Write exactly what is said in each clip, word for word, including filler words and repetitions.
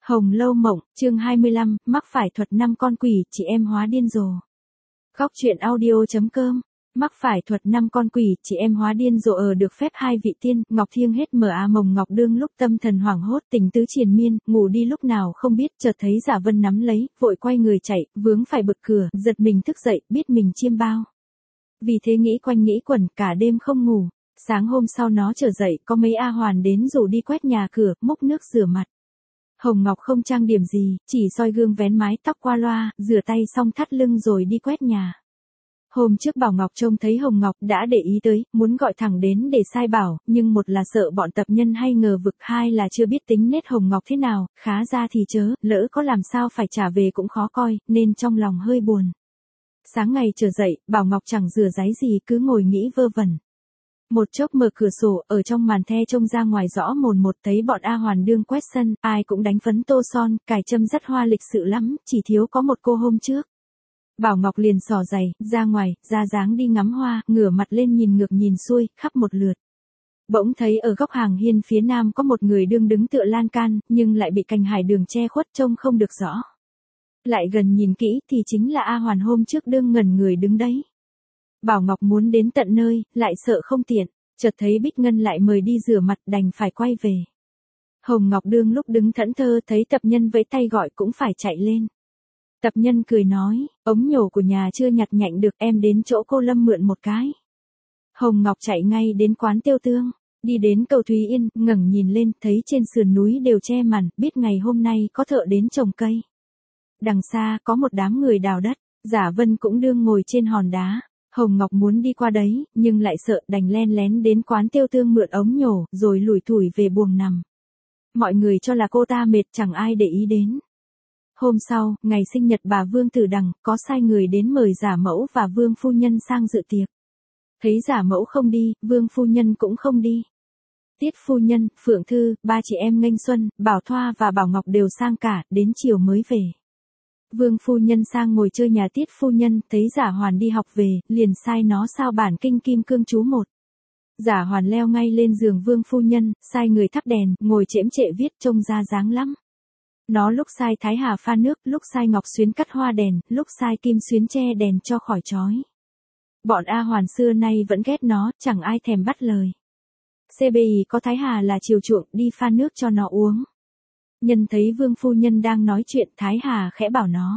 Hồng Lâu Mộng, chương hai mươi lăm, mắc phải thuật năm con quỷ, chị em hóa điên rồ. Góc truyện audio.com, mắc phải thuật năm con quỷ, chị em hóa điên rồ ở được phép hai vị tiên, Ngọc Thiêng hết mờ a mồng Ngọc Đương lúc tâm thần hoảng hốt tình tứ triền miên, ngủ đi lúc nào không biết, chợt thấy Giả Vân nắm lấy, vội quay người chạy, vướng phải bực cửa, giật mình thức dậy, biết mình chiêm bao. Vì thế nghĩ quanh nghĩ quẩn, cả đêm không ngủ. Sáng hôm sau nó trở dậy, có mấy A Hoàn đến rủ đi quét nhà cửa, múc nước rửa mặt. Hồng Ngọc không trang điểm gì, chỉ soi gương vén mái tóc qua loa, rửa tay xong thắt lưng rồi đi quét nhà. Hôm trước Bảo Ngọc trông thấy Hồng Ngọc đã để ý tới, muốn gọi thẳng đến để sai bảo, nhưng một là sợ bọn tập nhân hay ngờ vực, hai là chưa biết tính nết Hồng Ngọc thế nào, khá ra thì chớ, lỡ có làm sao phải trả về cũng khó coi, nên trong lòng hơi buồn. Sáng ngày trở dậy, Bảo Ngọc chẳng rửa ráy gì, cứ ngồi nghĩ vơ vẩn. Một chốc mở cửa sổ, ở trong màn the trông ra ngoài rõ mồn một, thấy bọn A Hoàn đương quét sân, ai cũng đánh phấn tô son, cài châm rất hoa lịch sự lắm, chỉ thiếu có một cô hôm trước. Bảo Ngọc liền xỏ giày, ra ngoài, ra dáng đi ngắm hoa, ngửa mặt lên nhìn ngược nhìn xuôi, khắp một lượt. Bỗng thấy ở góc hàng hiên phía nam có một người đương đứng tựa lan can, nhưng lại bị cành hải đường che khuất trông không được rõ. Lại gần nhìn kỹ thì chính là A Hoàn hôm trước đương ngẩn người đứng đấy. Bảo Ngọc muốn đến tận nơi, lại sợ không tiện, chợt thấy Bích Ngân lại mời đi rửa mặt, đành phải quay về. Hồng Ngọc đương lúc đứng thẫn thơ thấy tập nhân vẫy tay gọi cũng phải chạy lên. Tập nhân cười nói, ống nhổ của nhà chưa nhặt nhạnh được, em đến chỗ cô Lâm mượn một cái. Hồng Ngọc chạy ngay đến quán Tiêu Tương, đi đến cầu Thúy Yên, ngẩng nhìn lên, thấy trên sườn núi đều che màn, biết ngày hôm nay có thợ đến trồng cây. Đằng xa có một đám người đào đất, Giả Vân cũng đương ngồi trên hòn đá. Hồng Ngọc muốn đi qua đấy, nhưng lại sợ, đành len lén đến quán Tiêu Tương mượn ống nhổ, rồi lủi thủi về buồng nằm. Mọi người cho là cô ta mệt, chẳng ai để ý đến. Hôm sau, ngày sinh nhật bà Vương Tử Đằng, có sai người đến mời Giả Mẫu và Vương Phu Nhân sang dự tiệc. Thấy Giả Mẫu không đi, Vương Phu Nhân cũng không đi. Tiết Phu Nhân, Phượng Thư, ba chị em Nghênh Xuân, Bảo Thoa và Bảo Ngọc đều sang cả, đến chiều mới về. Vương Phu Nhân sang ngồi chơi nhà Tiết Phu Nhân, thấy Giả Hoàn đi học về, liền sai nó sao bản kinh Kim Cương chú một. Giả Hoàn leo ngay lên giường Vương Phu Nhân, sai người thắp đèn, ngồi chễm chệ viết trông ra dáng lắm. Nó lúc sai Thái Hà pha nước, lúc sai Ngọc Xuyến cắt hoa đèn, lúc sai Kim Xuyến che đèn cho khỏi chói. Bọn A Hoàn xưa nay vẫn ghét nó, chẳng ai thèm bắt lời. xê bê i có Thái Hà là chiều chuộng, đi pha nước cho nó uống. Nhân thấy Vương Phu Nhân đang nói chuyện, Thái Hà khẽ bảo nó.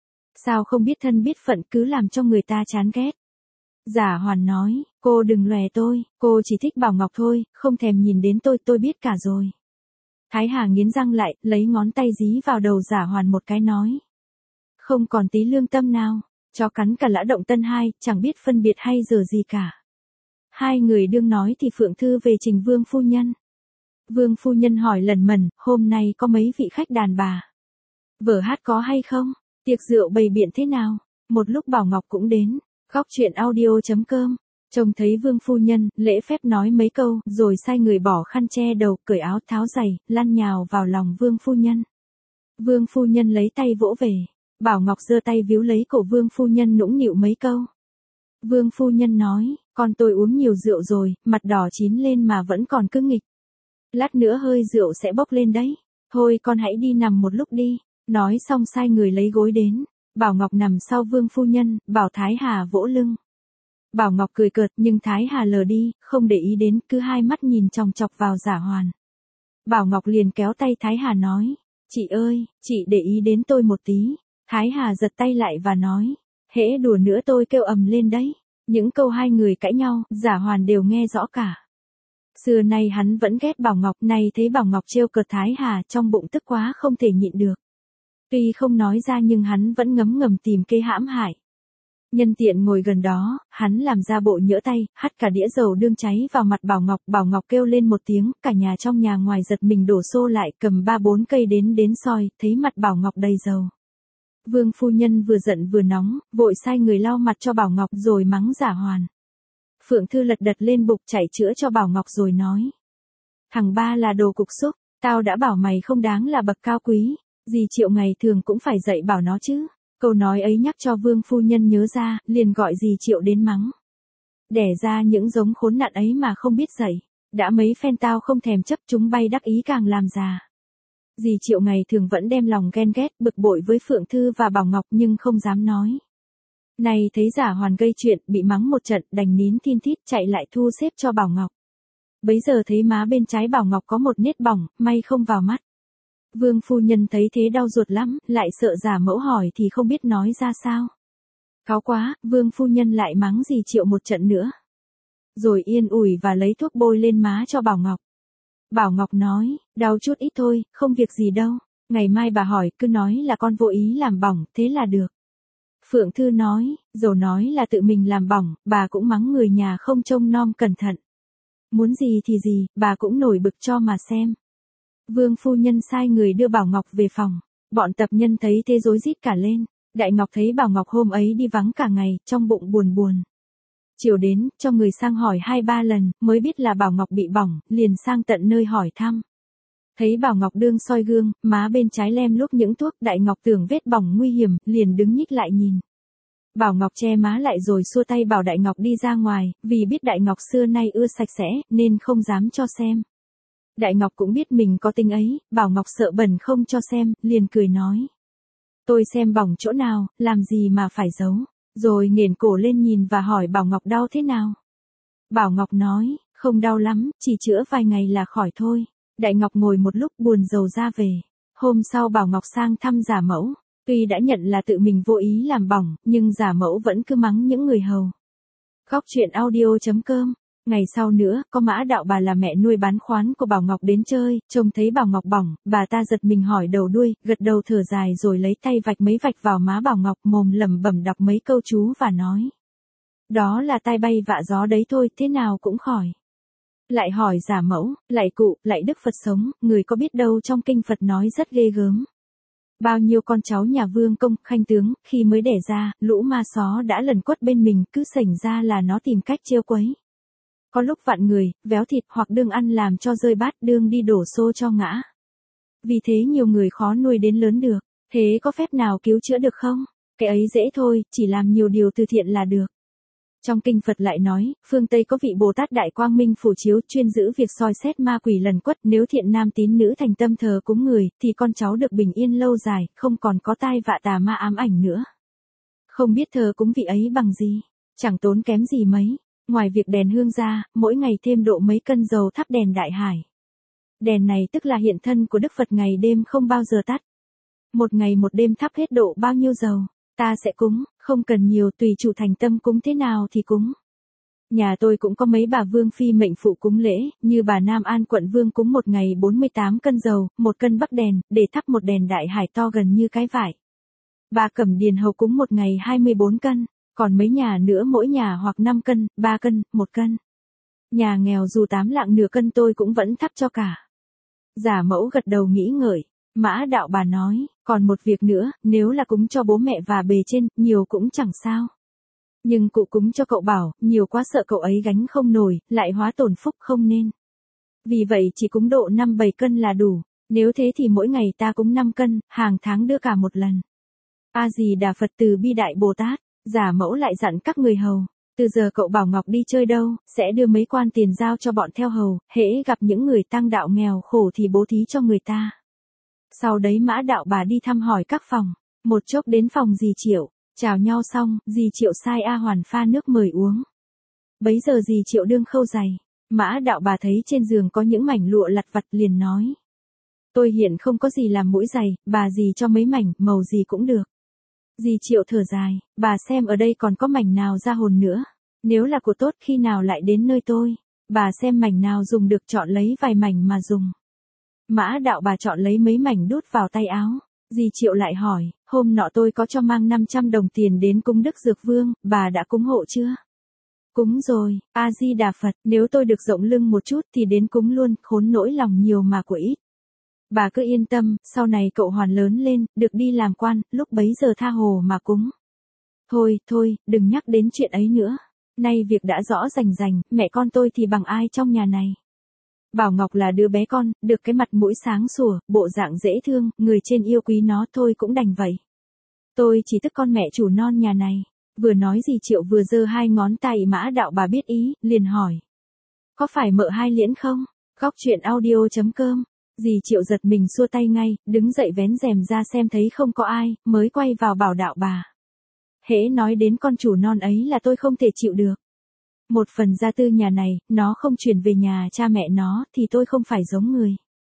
Sao không biết thân biết phận, cứ làm cho người ta chán ghét. Giả Hoàn nói, cô đừng lòe tôi, cô chỉ thích Bảo Ngọc thôi, không thèm nhìn đến tôi, tôi biết cả rồi. Thái Hà nghiến răng lại, lấy ngón tay dí vào đầu Giả Hoàn một cái nói. Không còn tí lương tâm nào, chó cắn cả lã động tân hai, chẳng biết phân biệt hay giờ gì cả. Hai người đương nói thì Phượng Thư về trình Vương Phu Nhân. Vương Phu Nhân hỏi lần mần, hôm nay có mấy vị khách đàn bà? Vở hát có hay không? Tiệc rượu bày biện thế nào? Một lúc Bảo Ngọc cũng đến. Góc truyện audio.com. Trông thấy Vương Phu Nhân, lễ phép nói mấy câu, rồi sai người bỏ khăn che đầu, cởi áo tháo giày, lăn nhào vào lòng Vương Phu Nhân. Vương Phu Nhân lấy tay vỗ về. Bảo Ngọc giơ tay víu lấy cổ Vương Phu Nhân nũng nịu mấy câu. Vương Phu Nhân nói, con tôi uống nhiều rượu rồi, mặt đỏ chín lên mà vẫn còn cứ nghịch. Lát nữa hơi rượu sẽ bốc lên đấy. Thôi con hãy đi nằm một lúc đi. Nói xong sai người lấy gối đến. Bảo Ngọc nằm sau Vương Phu Nhân, bảo Thái Hà vỗ lưng. Bảo Ngọc cười cợt, nhưng Thái Hà lờ đi, không để ý đến, cứ hai mắt nhìn chòng chọc vào Giả Hoàn. Bảo Ngọc liền kéo tay Thái Hà nói. Chị ơi, chị để ý đến tôi một tí. Thái Hà giật tay lại và nói. Hễ đùa nữa tôi kêu ầm lên đấy. Những câu hai người cãi nhau, Giả Hoàn đều nghe rõ cả. Xưa nay hắn vẫn ghét Bảo Ngọc, nay thấy Bảo Ngọc trêu cợt Thái Hà, trong bụng tức quá không thể nhịn được. Tuy không nói ra nhưng hắn vẫn ngấm ngầm tìm kế hãm hại. Nhân tiện ngồi gần đó, hắn làm ra bộ nhỡ tay, hắt cả đĩa dầu đương cháy vào mặt Bảo Ngọc. Bảo Ngọc kêu lên một tiếng, cả nhà trong nhà ngoài giật mình đổ xô lại, cầm ba bốn cây đến đến soi, thấy mặt Bảo Ngọc đầy dầu. Vương Phu Nhân vừa giận vừa nóng, vội sai người lau mặt cho Bảo Ngọc rồi mắng Giả Hoàn. Phượng Thư lật đật lên bục chạy chữa cho Bảo Ngọc rồi nói. Thằng ba là đồ cục xúc, tao đã bảo mày không đáng là bậc cao quý, dì Triệu ngày thường cũng phải dạy bảo nó chứ. Câu nói ấy nhắc cho Vương Phu Nhân nhớ ra, liền gọi dì Triệu đến mắng. Đẻ ra những giống khốn nạn ấy mà không biết dạy, đã mấy phen tao không thèm chấp chúng bay đắc ý càng làm già. Dì Triệu ngày thường vẫn đem lòng ghen ghét, bực bội với Phượng Thư và Bảo Ngọc nhưng không dám nói. Này thấy Giả Hoàn gây chuyện, bị mắng một trận, đành nín thin thít chạy lại thu xếp cho Bảo Ngọc. Bấy giờ thấy má bên trái Bảo Ngọc có một nết bỏng, may không vào mắt. Vương phu nhân thấy thế đau ruột lắm, lại sợ Giả mẫu hỏi thì không biết nói ra sao. Cáu quá, Vương phu nhân lại mắng dì Triệu một trận nữa. Rồi yên ủi và lấy thuốc bôi lên má cho Bảo Ngọc. Bảo Ngọc nói, đau chút ít thôi, không việc gì đâu. Ngày mai bà hỏi, cứ nói là con vô ý làm bỏng, thế là được. Phượng Thư nói, dầu nói là tự mình làm bỏng, bà cũng mắng người nhà không trông nom cẩn thận. Muốn gì thì gì, bà cũng nổi bực cho mà xem. Vương phu nhân sai người đưa Bảo Ngọc về phòng. Bọn tập nhân thấy thế rối rít cả lên. Đại Ngọc thấy Bảo Ngọc hôm ấy đi vắng cả ngày, trong bụng buồn buồn. Chiều đến, cho người sang hỏi hai ba lần, mới biết là Bảo Ngọc bị bỏng, liền sang tận nơi hỏi thăm. Thấy Bảo Ngọc đương soi gương, má bên trái lem luốc những thuốc, Đại Ngọc tưởng vết bỏng nguy hiểm, liền đứng nhích lại nhìn. Bảo Ngọc che má lại rồi xua tay bảo Đại Ngọc đi ra ngoài, vì biết Đại Ngọc xưa nay ưa sạch sẽ, nên không dám cho xem. Đại Ngọc cũng biết mình có tính ấy, Bảo Ngọc sợ bẩn không cho xem, liền cười nói. Tôi xem bỏng chỗ nào, làm gì mà phải giấu. Rồi nghển cổ lên nhìn và hỏi Bảo Ngọc đau thế nào. Bảo Ngọc nói, không đau lắm, chỉ chữa vài ngày là khỏi thôi. Đại Ngọc ngồi một lúc buồn rầu ra về. Hôm sau Bảo Ngọc sang thăm Giả mẫu. Tuy đã nhận là tự mình vô ý làm bỏng, nhưng Giả mẫu vẫn cứ mắng những người hầu. Góc truyện audio chấm com. Ngày sau nữa, có Mã Đạo Bà là mẹ nuôi bán khoán của Bảo Ngọc đến chơi, trông thấy Bảo Ngọc bỏng, bà ta giật mình hỏi đầu đuôi, gật đầu thở dài rồi lấy tay vạch mấy vạch vào má Bảo Ngọc, mồm lẩm bẩm đọc mấy câu chú và nói. Đó là tai bay vạ gió đấy thôi, thế nào cũng khỏi. Lại hỏi Giả mẫu, lại cụ, lại Đức Phật sống, người có biết đâu trong kinh Phật nói rất ghê gớm. Bao nhiêu con cháu nhà vương công, khanh tướng, khi mới đẻ ra, lũ ma só đã lần quất bên mình, cứ sảnh ra là nó tìm cách trêu quấy. Có lúc vặn người, véo thịt hoặc đương ăn làm cho rơi bát đương đi đổ xô cho ngã. Vì thế nhiều người khó nuôi đến lớn được. Thế có phép nào cứu chữa được không? Cái ấy dễ thôi, chỉ làm nhiều điều từ thiện là được. Trong kinh Phật lại nói, phương Tây có vị Bồ Tát Đại Quang Minh Phổ Chiếu chuyên giữ việc soi xét ma quỷ lần quất. Nếu thiện nam tín nữ thành tâm thờ cúng người, thì con cháu được bình yên lâu dài, không còn có tai vạ tà ma ám ảnh nữa. Không biết thờ cúng vị ấy bằng gì, chẳng tốn kém gì mấy. Ngoài việc đèn hương ra, mỗi ngày thêm độ mấy cân dầu thắp đèn đại hải. Đèn này tức là hiện thân của Đức Phật ngày đêm không bao giờ tắt. Một ngày một đêm thắp hết độ bao nhiêu dầu, ta sẽ cúng, không cần nhiều, tùy chủ thành tâm cúng thế nào thì cúng. Nhà tôi cũng có mấy bà vương phi mệnh phụ cúng lễ, như bà Nam An quận vương cúng một ngày bốn mươi tám cân dầu, một cân bắc đèn, để thắp một đèn đại hải to gần như cái vải. Bà Cẩm Điền hầu cúng một ngày hai mươi bốn cân. Còn mấy nhà nữa mỗi nhà hoặc năm cân, ba cân, một cân. Nhà nghèo dù tám lạng nửa cân tôi cũng vẫn thắp cho cả. Giả mẫu gật đầu nghĩ ngợi. Mã Đạo Bà nói, còn một việc nữa, nếu là cúng cho bố mẹ và bề trên, nhiều cũng chẳng sao. Nhưng cụ cúng cho cậu Bảo, nhiều quá sợ cậu ấy gánh không nổi, lại hóa tổn phúc không nên. Vì vậy chỉ cúng độ năm bảy cân là đủ. Nếu thế thì mỗi ngày ta cúng năm cân, hàng tháng đưa cả một lần. A Di Đà Phật Từ Bi Đại Bồ Tát. Giả mẫu lại dặn các người hầu, từ giờ cậu Bảo Ngọc đi chơi đâu, sẽ đưa mấy quan tiền giao cho bọn theo hầu, hễ gặp những người tăng đạo nghèo khổ thì bố thí cho người ta. Sau đấy Mã Đạo Bà đi thăm hỏi các phòng, một chốc đến phòng dì Triệu, chào nhau xong, dì Triệu sai A Hoàn pha nước mời uống. Bấy giờ dì Triệu đương khâu giày, Mã Đạo Bà thấy trên giường có những mảnh lụa lặt vặt liền nói. Tôi hiện không có gì làm mũi giày, bà dì cho mấy mảnh, màu gì cũng được. Dì Triệu thở dài, bà xem ở đây còn có mảnh nào ra hồn nữa. Nếu là của tốt khi nào lại đến nơi tôi. Bà xem mảnh nào dùng được chọn lấy vài mảnh mà dùng. Mã Đạo Bà chọn lấy mấy mảnh đút vào tay áo. Dì Triệu lại hỏi, hôm nọ tôi có cho mang năm trăm đồng tiền đến cung Đức Dược Vương, bà đã cúng hộ chưa? Cúng rồi, A Di Đà Phật, nếu tôi được rộng lưng một chút thì đến cúng luôn, khốn nỗi lòng nhiều mà của ít. Bà cứ yên tâm, sau này cậu Hoàn lớn lên, được đi làm quan, lúc bấy giờ tha hồ mà cúng. Thôi, thôi, đừng nhắc đến chuyện ấy nữa. Nay việc đã rõ rành rành, mẹ con tôi thì bằng ai trong nhà này. Bảo Ngọc là đứa bé con, được cái mặt mũi sáng sủa, bộ dạng dễ thương, người trên yêu quý nó thôi cũng đành vậy. Tôi chỉ tức con mẹ chủ non nhà này. Vừa nói dì Triệu vừa giơ hai ngón tay. Mã Đạo Bà biết ý, liền hỏi. Có phải mợ hai liễn không? Góc truyện audio chấm com Dì Triệu giật mình xua tay ngay, đứng dậy vén rèm ra xem thấy không có ai, mới quay vào bảo đạo bà. Hễ nói đến con chủ non ấy là tôi không thể chịu được. Một phần gia tư nhà này, nó không chuyển về nhà cha mẹ nó, thì tôi không phải giống người.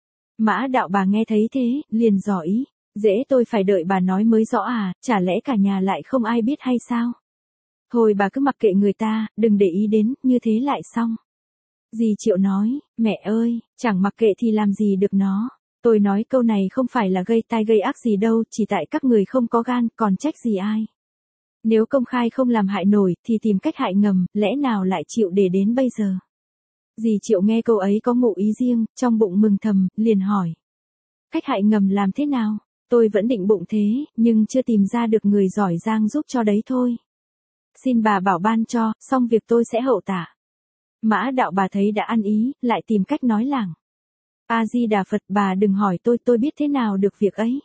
Mã đạo bà nghe thấy thế, liền dò ý. Dễ tôi phải đợi bà nói mới rõ à, chả lẽ cả nhà lại không ai biết hay sao? Thôi bà cứ mặc kệ người ta, đừng để ý đến, như thế lại xong. Dì Triệu nói, mẹ ơi, chẳng mặc kệ thì làm gì được nó. Tôi nói câu này không phải là gây tai gây ác gì đâu, chỉ tại các người không có gan, còn trách gì ai. Nếu công khai không làm hại nổi, thì tìm cách hại ngầm, lẽ nào lại chịu để đến bây giờ. Dì Triệu nghe câu ấy có ngụ ý riêng, trong bụng mừng thầm, liền hỏi. Cách hại ngầm làm thế nào? Tôi vẫn định bụng thế, nhưng chưa tìm ra được người giỏi giang giúp cho đấy thôi. Xin bà bảo ban cho, xong việc tôi sẽ hậu tạ. Mã đạo bà thấy đã ăn ý, lại tìm cách nói làng. A-di-đà Phật, bà đừng hỏi tôi, tôi biết thế nào được việc ấy.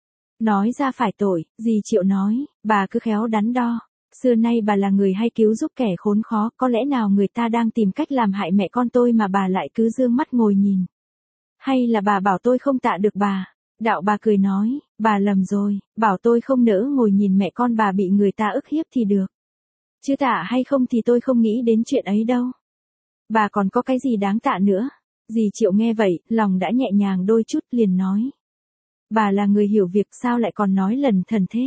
Nói ra phải tội, dì Triệu nói, bà cứ khéo đắn đo. Xưa nay bà là người hay cứu giúp kẻ khốn khó, có lẽ nào người ta đang tìm cách làm hại mẹ con tôi mà bà lại cứ dương mắt ngồi nhìn. Hay là bà bảo tôi không tạ được bà? Đạo bà cười nói, bà lầm rồi, bảo tôi không nỡ ngồi nhìn mẹ con bà bị người ta ức hiếp thì được. Chứ tạ hay không thì tôi không nghĩ đến chuyện ấy đâu. Bà còn có cái gì đáng tạ nữa? Dì Triệu nghe vậy, lòng đã nhẹ nhàng đôi chút, liền nói. Bà là người hiểu việc, sao lại còn nói lần thần thế?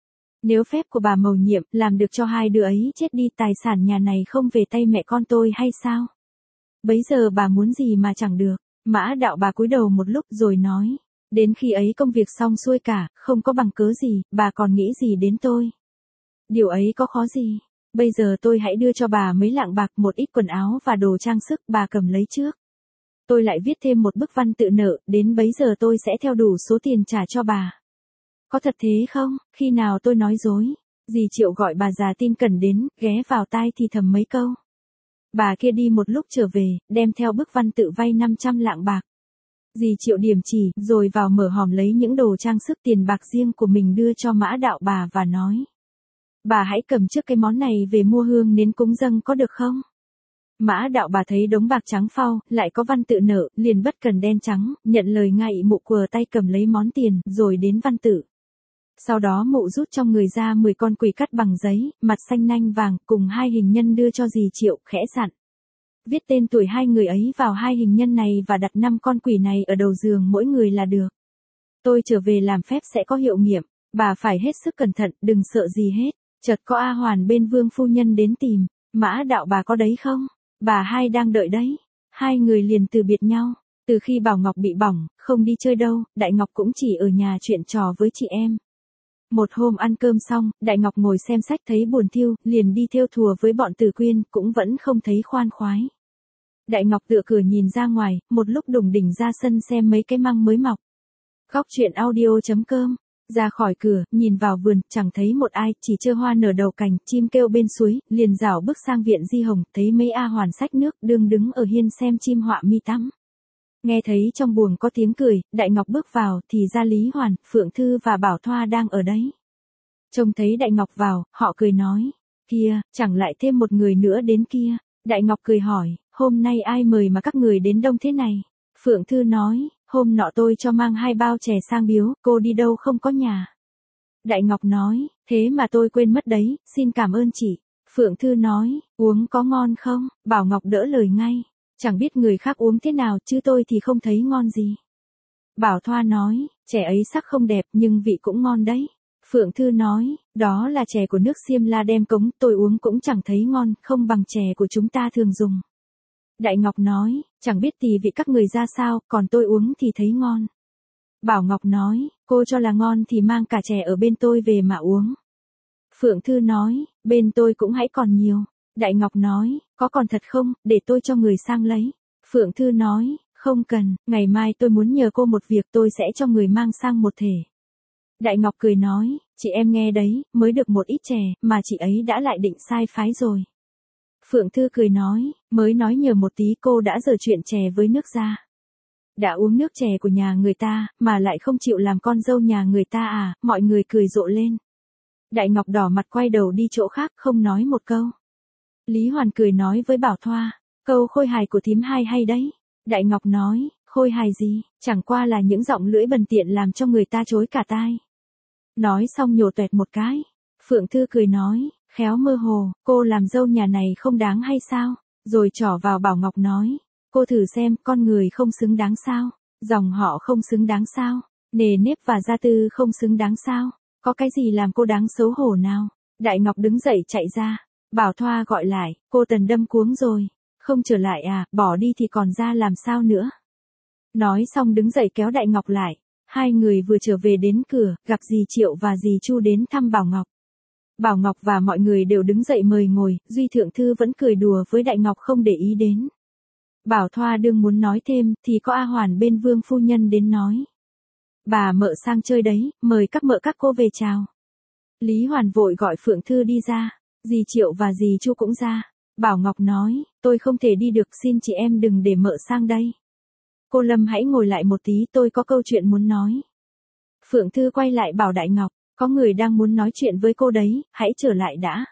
Nếu phép của bà mầu nhiệm làm được cho hai đứa ấy chết đi, tài sản nhà này không về tay mẹ con tôi hay sao? Bấy giờ bà muốn gì mà chẳng được. Mã đạo bà cúi đầu một lúc rồi nói. Đến khi ấy công việc xong xuôi cả, không có bằng cớ gì, bà còn nghĩ gì đến tôi? Điều ấy có khó gì? Bây giờ tôi hãy đưa cho bà mấy lạng bạc, một ít quần áo và đồ trang sức, bà cầm lấy trước. Tôi lại viết thêm một bức văn tự nợ, đến bấy giờ tôi sẽ theo đủ số tiền trả cho bà. Có thật thế không? Khi nào tôi nói dối? Dì Triệu gọi bà già tin cẩn đến, ghé vào tai thì thầm mấy câu. Bà kia đi một lúc trở về, đem theo bức văn tự vay năm trăm lạng bạc. Dì Triệu điểm chỉ, rồi vào mở hòm lấy những đồ trang sức tiền bạc riêng của mình đưa cho Mã đạo bà và nói. Bà hãy cầm trước cái món này về mua hương nến cúng dâng có được không? Mã đạo bà thấy đống bạc trắng phau, lại có văn tự nợ, liền bất cần đen trắng, nhận lời ngay mụ quờ tay cầm lấy món tiền, rồi đến văn tự. Sau đó mụ rút trong người ra mười con quỷ cắt bằng giấy, mặt xanh nanh vàng, cùng hai hình nhân đưa cho dì Triệu, khẽ dặn. Viết tên tuổi hai người ấy vào hai hình nhân này và đặt năm con quỷ này ở đầu giường mỗi người là được. Tôi trở về làm phép sẽ có hiệu nghiệm, bà phải hết sức cẩn thận, đừng sợ gì hết. Chợt có A Hoàn bên Vương phu nhân đến tìm, Mã đạo bà có đấy không? Bà hai đang đợi đấy. Hai người liền từ biệt nhau. Từ khi Bảo Ngọc bị bỏng, không đi chơi đâu, Đại Ngọc cũng chỉ ở nhà chuyện trò với chị em. Một hôm ăn cơm xong, Đại Ngọc ngồi xem sách thấy buồn thiêu, liền đi thêu thùa với bọn Tử Quyên, cũng vẫn không thấy khoan khoái. Đại Ngọc tựa cửa nhìn ra ngoài, một lúc đùng đỉnh ra sân xem mấy cái măng mới mọc. Góc truyện audio chấm com. Ra khỏi cửa, nhìn vào vườn, chẳng thấy một ai, chỉ trơ hoa nở đầu cành, chim kêu bên suối, liền rảo bước sang viện Di Hồng, thấy mấy A Hoàn xách nước, đương đứng ở hiên xem chim họa mi tắm. Nghe thấy trong buồng có tiếng cười, Đại Ngọc bước vào, thì ra Lý Hoàn, Phượng Thư và Bảo Thoa đang ở đấy. Trông thấy Đại Ngọc vào, họ cười nói, kia, chẳng lại thêm một người nữa đến kia. Đại Ngọc cười hỏi, hôm nay ai mời mà các người đến đông thế này? Phượng Thư nói, hôm nọ tôi cho mang hai bao chè sang biếu, cô đi đâu không có nhà. Đại Ngọc nói, thế mà tôi quên mất đấy, xin cảm ơn chị. Phượng Thư nói, uống có ngon không? Bảo Ngọc đỡ lời ngay, chẳng biết người khác uống thế nào chứ tôi thì không thấy ngon gì. Bảo Thoa nói, chè ấy sắc không đẹp nhưng vị cũng ngon đấy. Phượng Thư nói, đó là chè của nước Xiêm La đem cống, tôi uống cũng chẳng thấy ngon, không bằng chè của chúng ta thường dùng. Đại Ngọc nói, chẳng biết tỳ vị các người ra sao, còn tôi uống thì thấy ngon. Bảo Ngọc nói, cô cho là ngon thì mang cả chè ở bên tôi về mà uống. Phượng Thư nói, bên tôi cũng hãy còn nhiều. Đại Ngọc nói, có còn thật không, để tôi cho người sang lấy. Phượng Thư nói, không cần, ngày mai tôi muốn nhờ cô một việc, tôi sẽ cho người mang sang một thể. Đại Ngọc cười nói, chị em nghe đấy, mới được một ít chè, mà chị ấy đã lại định sai phái rồi. Phượng Thư cười nói, mới nói nhờ một tí cô đã dở chuyện chè với nước ra. Đã uống nước chè của nhà người ta, mà lại không chịu làm con dâu nhà người ta à, mọi người cười rộ lên. Đại Ngọc đỏ mặt quay đầu đi chỗ khác, không nói một câu. Lý Hoàn cười nói với Bảo Thoa, câu khôi hài của thím hai hay đấy. Đại Ngọc nói, khôi hài gì, chẳng qua là những giọng lưỡi bần tiện làm cho người ta chối cả tai. Nói xong nhổ toẹt một cái. Phượng Thư cười nói, khéo mơ hồ, cô làm dâu nhà này không đáng hay sao? Rồi trỏ vào Bảo Ngọc nói, cô thử xem, con người không xứng đáng sao? Dòng họ không xứng đáng sao? Nề nếp và gia tư không xứng đáng sao? Có cái gì làm cô đáng xấu hổ nào? Đại Ngọc đứng dậy chạy ra. Bảo Thoa gọi lại, cô Tần đâm cuống rồi. Không trở lại à, bỏ đi thì còn ra làm sao nữa? Nói xong đứng dậy kéo Đại Ngọc lại. Hai người vừa trở về đến cửa, gặp dì Triệu và dì Chu đến thăm Bảo Ngọc. Bảo Ngọc và mọi người đều đứng dậy mời ngồi, Duy Thượng Thư vẫn cười đùa với Đại Ngọc không để ý đến. Bảo Thoa đương muốn nói thêm, thì có A Hoàn bên Vương phu nhân đến nói. Bà mợ sang chơi đấy, mời các mợ các cô về chào. Lý Hoàn vội gọi Phượng Thư đi ra, dì Triệu và dì Chu cũng ra. Bảo Ngọc nói, tôi không thể đi được, xin chị em đừng để mợ sang đây. Cô Lâm hãy ngồi lại một tí, tôi có câu chuyện muốn nói. Phượng Thư quay lại bảo Đại Ngọc, có người đang muốn nói chuyện với cô đấy, hãy trở lại đã.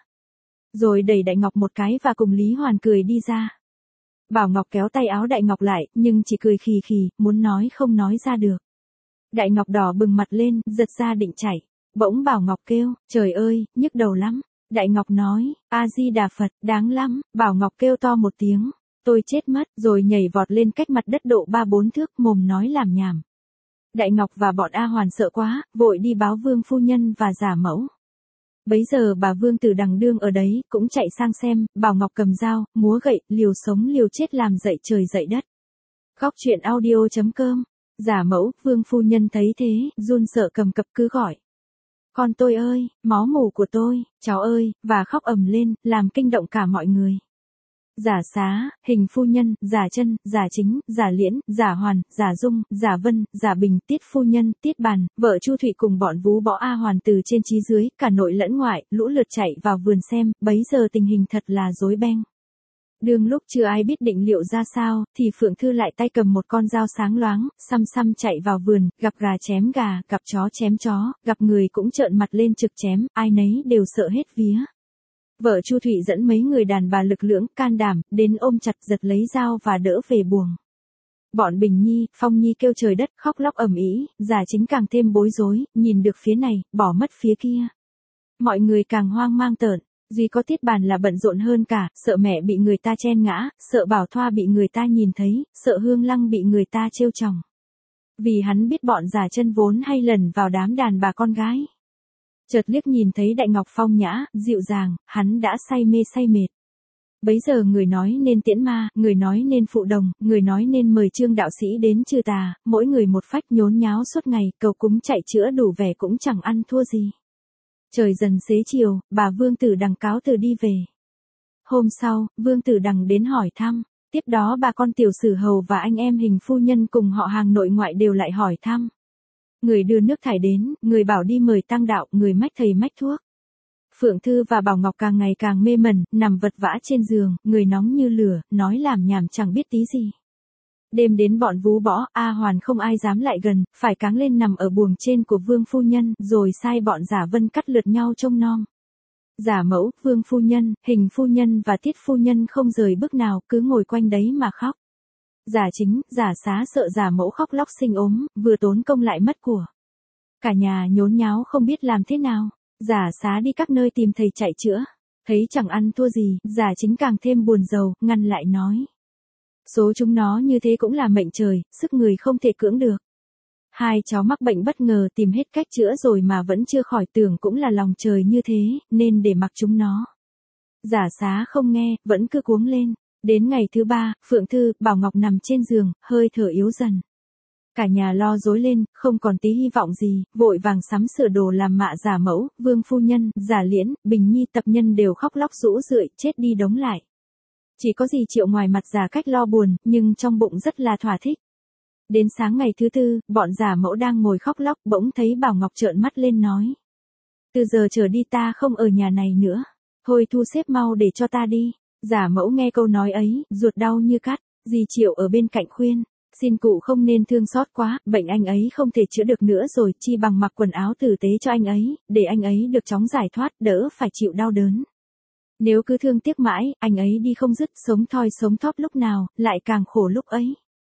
Rồi đẩy Đại Ngọc một cái và cùng Lý Hoàn cười đi ra. Bảo Ngọc kéo tay áo Đại Ngọc lại, nhưng chỉ cười khì khì, muốn nói không nói ra được. Đại Ngọc đỏ bừng mặt lên, giật ra định chạy. Bỗng Bảo Ngọc kêu, trời ơi, nhức đầu lắm. Đại Ngọc nói, A-di-đà Phật, đáng lắm. Bảo Ngọc kêu to một tiếng, tôi chết mất, rồi nhảy vọt lên cách mặt đất độ ba bốn thước, mồm nói làm nhảm. Đại Ngọc và bọn A Hoàn sợ quá, vội đi báo Vương phu nhân và giả mẫu. Bấy giờ bà Vương Tử Đằng đương ở đấy, cũng chạy sang xem. Bảo Ngọc cầm dao, múa gậy, liều sống liều chết làm dậy trời dậy đất. Góc truyện audio chấm com. Giả mẫu, Vương phu nhân thấy thế, run sợ cầm cập cứ gọi. Con tôi ơi, máu mủ của tôi, cháu ơi, và khóc ầm lên, làm kinh động cả mọi người. Giả Xá, Hình phu nhân, Giả Chân, Giả Chính, Giả Liễn, Giả Hoàn, Giả Dung, Giả Vân, Giả Bình, Tiết phu nhân, Tiết Bàn, vợ Chu Thụy cùng bọn vú bõ A Hoàn từ trên chí dưới, cả nội lẫn ngoại, lũ lượt chạy vào vườn xem, bấy giờ tình hình thật là rối beng. Đương lúc chưa ai biết định liệu ra sao, thì Phượng Thư lại tay cầm một con dao sáng loáng, xăm xăm chạy vào vườn, gặp gà chém gà, gặp chó chém chó, gặp người cũng trợn mặt lên trực chém, ai nấy đều sợ hết vía. Vợ Chu Thụy dẫn mấy người đàn bà lực lưỡng, can đảm, đến ôm chặt giật lấy dao và đỡ về buồng. Bọn Bình Nhi, Phong Nhi kêu trời đất, khóc lóc ầm ĩ, Giả Chính càng thêm bối rối, nhìn được phía này, bỏ mất phía kia. Mọi người càng hoang mang tởn. Duy có Tiết Bàn là bận rộn hơn cả, sợ mẹ bị người ta chen ngã, sợ Bảo Thoa bị người ta nhìn thấy, sợ Hương Lăng bị người ta trêu chồng. Vì hắn biết bọn Giả Chân vốn hay lần vào đám đàn bà con gái. Chợt liếc nhìn thấy Đại Ngọc phong nhã, dịu dàng, hắn đã say mê say mệt. Bấy giờ người nói nên tiễn ma, người nói nên phụ đồng, người nói nên mời Trương đạo sĩ đến trừ tà, mỗi người một phách nhốn nháo suốt ngày, cầu cúng chạy chữa đủ vẻ cũng chẳng ăn thua gì. Trời dần xế chiều, bà Vương Tử Đằng cáo từ đi về. Hôm sau, Vương Tử Đằng đến hỏi thăm, tiếp đó bà con Tiểu Sử Hầu và anh em Hình phu nhân cùng họ hàng nội ngoại đều lại hỏi thăm. Người đưa nước thải đến, người bảo đi mời tăng đạo, người mách thầy mách thuốc. Phượng Thư và Bảo Ngọc càng ngày càng mê mẩn, nằm vật vã trên giường, người nóng như lửa, nói làm nhảm chẳng biết tí gì. Đêm đến bọn vú bõ, A Hoàn không ai dám lại gần, phải cáng lên nằm ở buồng trên của Vương phu nhân, rồi sai bọn Giả Vân cắt lượt nhau trông nom. Giả Mẫu, Vương phu nhân, Hình phu nhân và Tiết phu nhân không rời bước nào, cứ ngồi quanh đấy mà khóc. Giả Chính, Giả Xá sợ Giả Mẫu khóc lóc sinh ốm, vừa tốn công lại mất của. Cả nhà nhốn nháo không biết làm thế nào. Giả Xá đi các nơi tìm thầy chạy chữa, thấy chẳng ăn thua gì, Giả Chính càng thêm buồn rầu, ngăn lại nói. Số chúng nó như thế cũng là mệnh trời, sức người không thể cưỡng được. Hai cháu mắc bệnh bất ngờ tìm hết cách chữa rồi mà vẫn chưa khỏi, tưởng cũng là lòng trời như thế, nên để mặc chúng nó. Giả Xá không nghe, vẫn cứ cuống lên. Đến ngày thứ ba, Phượng Thư, Bảo Ngọc nằm trên giường, hơi thở yếu dần. Cả nhà lo rối lên, không còn tí hy vọng gì, vội vàng sắm sửa đồ làm mạ Giả Mẫu, Vương phu nhân, Giả Liễn, Bình Nhi tập nhân đều khóc lóc rũ rượi, chết đi đống lại. Chỉ có dì Triệu ngoài mặt giả cách lo buồn, nhưng trong bụng rất là thỏa thích. Đến sáng ngày thứ tư, bọn Giả Mẫu đang ngồi khóc lóc, bỗng thấy Bảo Ngọc trợn mắt lên nói. Từ giờ trở đi ta không ở nhà này nữa. Thôi thu xếp mau để cho ta đi. Giả Mẫu nghe câu nói ấy, ruột đau như cắt. Dì Triệu ở bên cạnh khuyên. Xin cụ không nên thương xót quá, bệnh anh ấy không thể chữa được nữa rồi, chi bằng mặc quần áo tử tế cho anh ấy, để anh ấy được chóng giải thoát, đỡ phải chịu đau đớn. Nếu cứ thương tiếc mãi, anh ấy đi không dứt, sống thoi sống thóp lúc nào, lại càng khổ lúc ấy.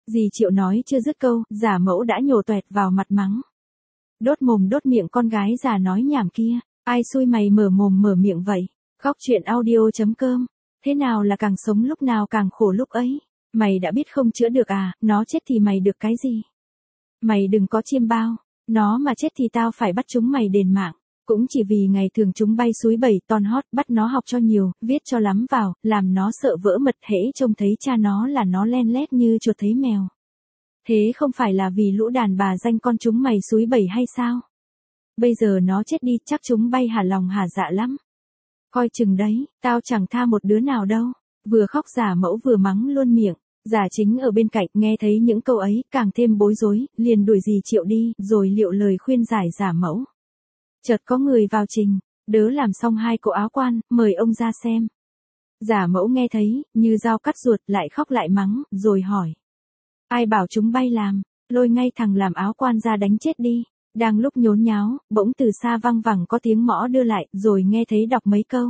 Dì Triệu nói chưa dứt câu, giả mẫu đã nhổ toẹt vào mặt mắng. Đốt mồm đốt miệng con gái già nói nhảm kia, ai xui mày mở mồm mở miệng vậy. Góc truyện audio.com, thế nào là càng sống lúc nào càng khổ lúc ấy. Mày đã biết không chữa được à, nó chết thì mày được cái gì? Mày đừng có chiêm bao, nó mà chết thì tao phải bắt chúng mày đền mạng. Cũng chỉ vì ngày thường chúng bay suối bảy ton hót, bắt nó học cho nhiều, viết cho lắm vào, làm nó sợ vỡ mật, hễ trông thấy cha nó là nó len lét như chuột thấy mèo. Thế không phải là vì lũ đàn bà danh con chúng mày suối bảy hay sao? Bây giờ nó chết đi, chắc chúng bay hả lòng hả dạ lắm. Coi chừng đấy, tao chẳng tha một đứa nào đâu. Vừa khóc giả mẫu vừa mắng luôn miệng. Giả chính ở bên cạnh nghe thấy những câu ấy càng thêm bối rối, liền đuổi dì Triệu đi, rồi liệu lời khuyên giải giả mẫu. Chợt có người vào trình, đớ làm xong hai cổ áo quan, mời ông ra xem. Giả mẫu nghe thấy, như dao cắt ruột, lại khóc lại mắng, rồi hỏi. Ai bảo chúng bay làm, lôi ngay thằng làm áo quan ra đánh chết đi. Đang lúc nhốn nháo, bỗng từ xa văng vẳng có tiếng mõ đưa lại, rồi nghe thấy đọc mấy câu.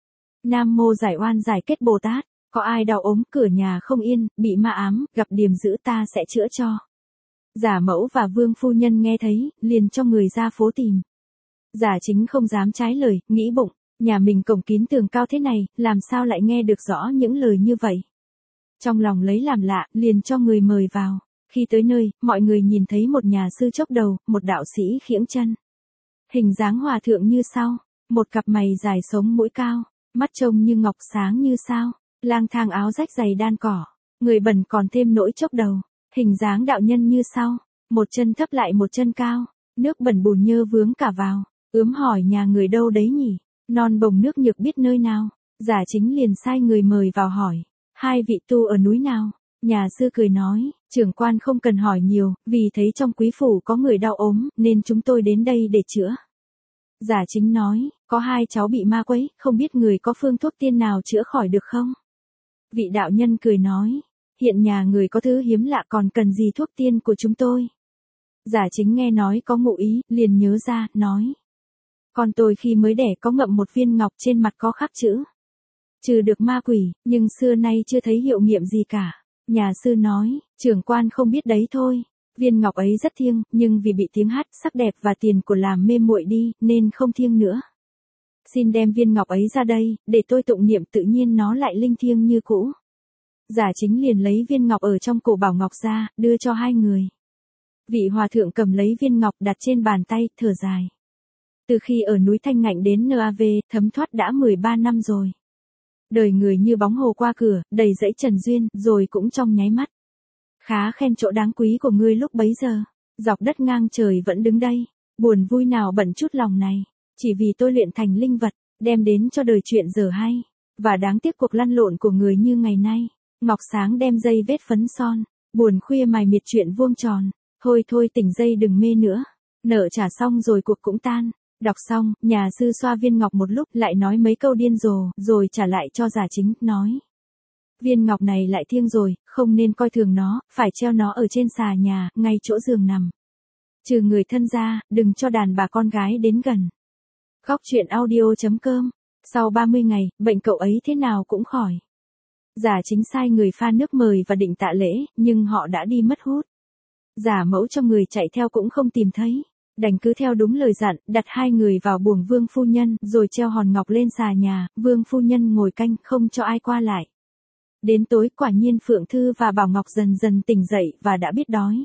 Nam mô giải oan giải kết Bồ Tát, có ai đau ốm, cửa nhà không yên, bị ma ám, gặp điềm dữ ta sẽ chữa cho. Giả mẫu và vương phu nhân nghe thấy, liền cho người ra phố tìm. Giả chính không dám trái lời, nghĩ bụng, nhà mình cổng kín tường cao thế này, làm sao lại nghe được rõ những lời như vậy. Trong lòng lấy làm lạ, liền cho người mời vào. Khi tới nơi, mọi người nhìn thấy một nhà sư chốc đầu, một đạo sĩ khiễng chân. Hình dáng hòa thượng như sau, một cặp mày dài sống mũi cao, mắt trông như ngọc sáng như sao, lang thang áo rách giày đan cỏ, người bẩn còn thêm nỗi chốc đầu, hình dáng đạo nhân như sau, một chân thấp lại một chân cao, nước bẩn bùn nhơ vướng cả vào, ướm hỏi nhà người đâu đấy nhỉ, non bồng nước nhược biết nơi nào, giả chính liền sai người mời vào hỏi, hai vị tu ở núi nào. Nhà sư cười nói, trưởng quan không cần hỏi nhiều, vì thấy trong quý phủ có người đau ốm, nên chúng tôi đến đây để chữa. Giả chính nói, có hai cháu bị ma quấy, không biết người có phương thuốc tiên nào chữa khỏi được không? Vị đạo nhân cười nói, hiện nhà người có thứ hiếm lạ còn cần gì thuốc tiên của chúng tôi? Giả chính nghe nói có ngụ ý, liền nhớ ra, nói. Con tôi khi mới đẻ có ngậm một viên ngọc trên mặt có khắc chữ. Trừ được ma quỷ, nhưng xưa nay chưa thấy hiệu nghiệm gì cả. Nhà sư nói, trưởng quan không biết đấy thôi. Viên ngọc ấy rất thiêng, nhưng vì bị tiếng hát, sắc đẹp và tiền của làm mê muội đi, nên không thiêng nữa. Xin đem viên ngọc ấy ra đây, để tôi tụng niệm tự nhiên nó lại linh thiêng như cũ. Giả chính liền lấy viên ngọc ở trong cổ bảo ngọc ra, đưa cho hai người. Vị hòa thượng cầm lấy viên ngọc đặt trên bàn tay, thở dài. Từ khi ở núi Thanh Ngạnh đến en a vê, thấm thoát đã mười ba năm rồi. Đời người như bóng hồ qua cửa, đầy dẫy trần duyên, rồi cũng trong nháy mắt. Khá khen chỗ đáng quý của ngươi lúc bấy giờ. Dọc đất ngang trời vẫn đứng đây. Buồn vui nào bận chút lòng này. Chỉ vì tôi luyện thành linh vật, đem đến cho đời chuyện giờ hay. Và đáng tiếc cuộc lăn lộn của người như ngày nay. Ngọc sáng đem dây vết phấn son. Buồn khuya mài miệt chuyện vuông tròn. Thôi thôi tỉnh dây đừng mê nữa. Nợ trả xong rồi cuộc cũng tan. Đọc xong, nhà sư xoa viên ngọc một lúc lại nói mấy câu điên rồ, rồi trả lại cho giả chính, nói. Viên ngọc này lại thiêng rồi, không nên coi thường nó, phải treo nó ở trên xà nhà, ngay chỗ giường nằm. Trừ người thân ra, đừng cho đàn bà con gái đến gần. Góc truyện audio.com. Sau ba mươi ngày, bệnh cậu ấy thế nào cũng khỏi. Giả chính sai người pha nước mời và định tạ lễ, nhưng họ đã đi mất hút. Giả mẫu cho người chạy theo cũng không tìm thấy. Đành cứ theo đúng lời dặn, đặt hai người vào buồng vương phu nhân, rồi treo hòn ngọc lên xà nhà, vương phu nhân ngồi canh, không cho ai qua lại. Đến tối quả nhiên Phượng Thư và Bảo Ngọc dần dần tỉnh dậy và đã biết đói.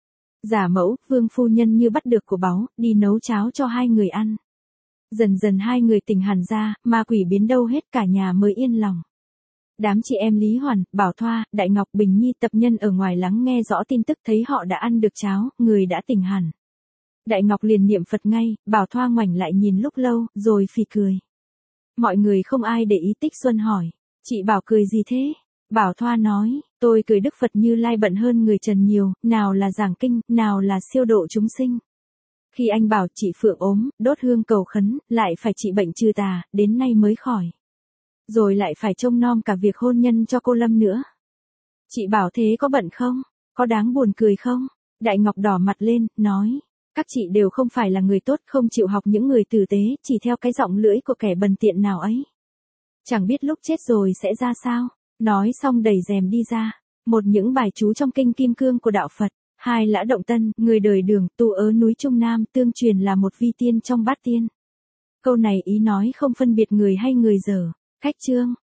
Giả mẫu, vương phu nhân như bắt được của báu, đi nấu cháo cho hai người ăn. Dần dần hai người tỉnh hẳn ra, ma quỷ biến đâu hết cả nhà mới yên lòng. Đám chị em Lý Hoàn, Bảo Thoa, Đại Ngọc, Bình Nhi tập nhân ở ngoài lắng nghe rõ tin tức thấy họ đã ăn được cháo, người đã tỉnh hẳn. Đại Ngọc liền niệm Phật ngay, Bảo Thoa ngoảnh lại nhìn lúc lâu, rồi phì cười. Mọi người không ai để ý. Tích Xuân hỏi, chị Bảo cười gì thế? Bảo Thoa nói, tôi cười Đức Phật Như Lai bận hơn người trần nhiều, nào là giảng kinh, nào là siêu độ chúng sinh. Khi anh bảo chị Phượng ốm, đốt hương cầu khấn, lại phải trị bệnh trừ tà, đến nay mới khỏi. Rồi lại phải trông nom cả việc hôn nhân cho cô Lâm nữa. Chị Bảo thế có bận không? Có đáng buồn cười không? Đại Ngọc đỏ mặt lên, nói. Các chị đều không phải là người tốt, không chịu học những người tử tế, chỉ theo cái giọng lưỡi của kẻ bần tiện nào ấy. Chẳng biết lúc chết rồi sẽ ra sao. Nói xong đẩy rèm đi ra. Một những bài chú trong kinh Kim Cương của đạo Phật. Hai Lã Động Tân, người đời Đường, tu ở núi Trung Nam, tương truyền là một vi tiên trong bát tiên. Câu này ý nói không phân biệt người hay người dở. Cách chương.